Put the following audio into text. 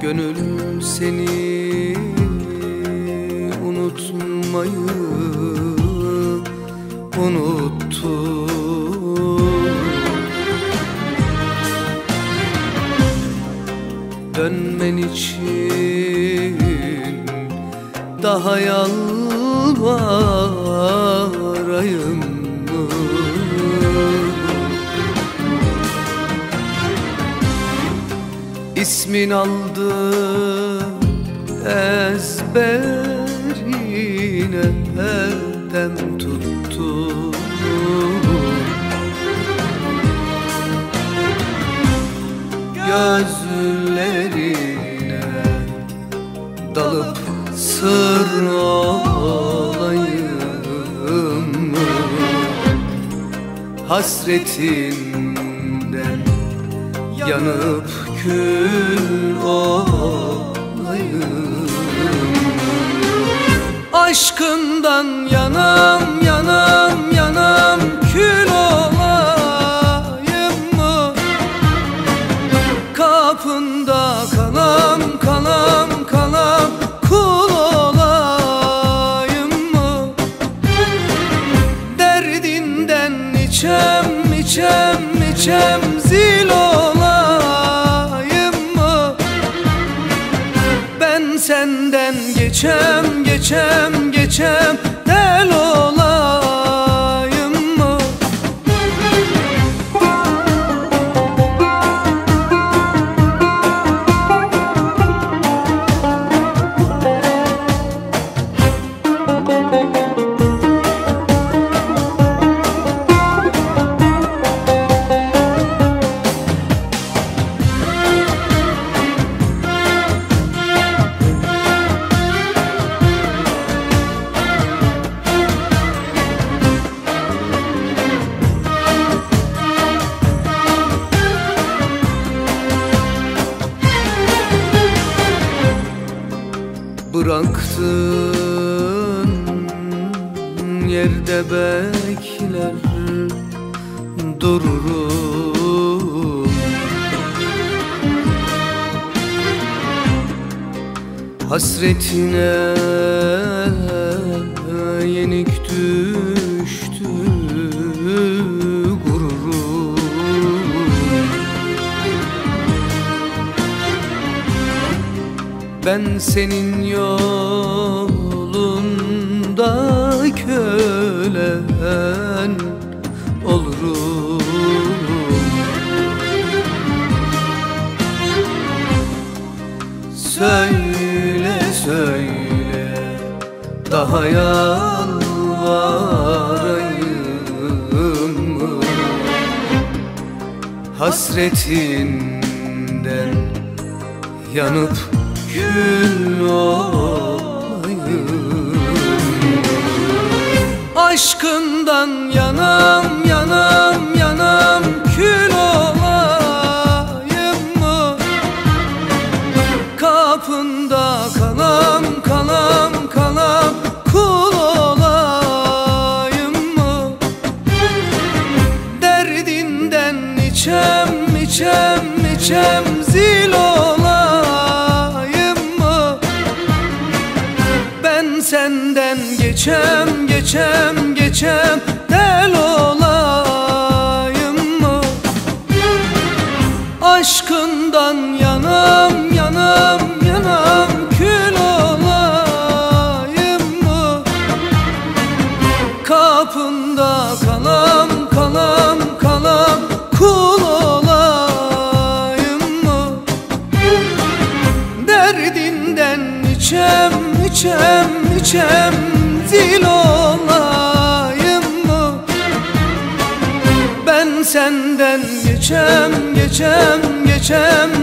Gönül seni unutmayı unuttu. Dönmen için daha yalvarayım mı? İsmin aldı ezberine dem tuttu. Gözlerine dalıp sır olayım mı? Hasretinden yanıp kül olayım. Aşkından yanam yanam yanam kül olayım mı? Kapında kalam kalam kalam kul olayım mı? Derdinden içem içem içem zil olayım mı? Ben senden geçem geçem geçem del olayım mı? Bıraktın yerde bekler dururum. Hasretine yenik düştü gururum. Ben senin yolunda kölen olurum. Söyle söyle daha yalvarayım mı? Hasretinden yanıp kül olayım. Aşkından yanam yanam yanam kül olayım mı? Kapında kalam kalam kalam kul olayım mı? Derdinden içem içem içem zil olayım mı? Ben senden geçem geçem geçem del olayım mı? Aşkından yanam yanam yanam kül olayım mı? Kapında kalam kalam kalam kul olayım mı? Derdinden içem içem içem zil olayım mı? Ben senden geçem geçem geçem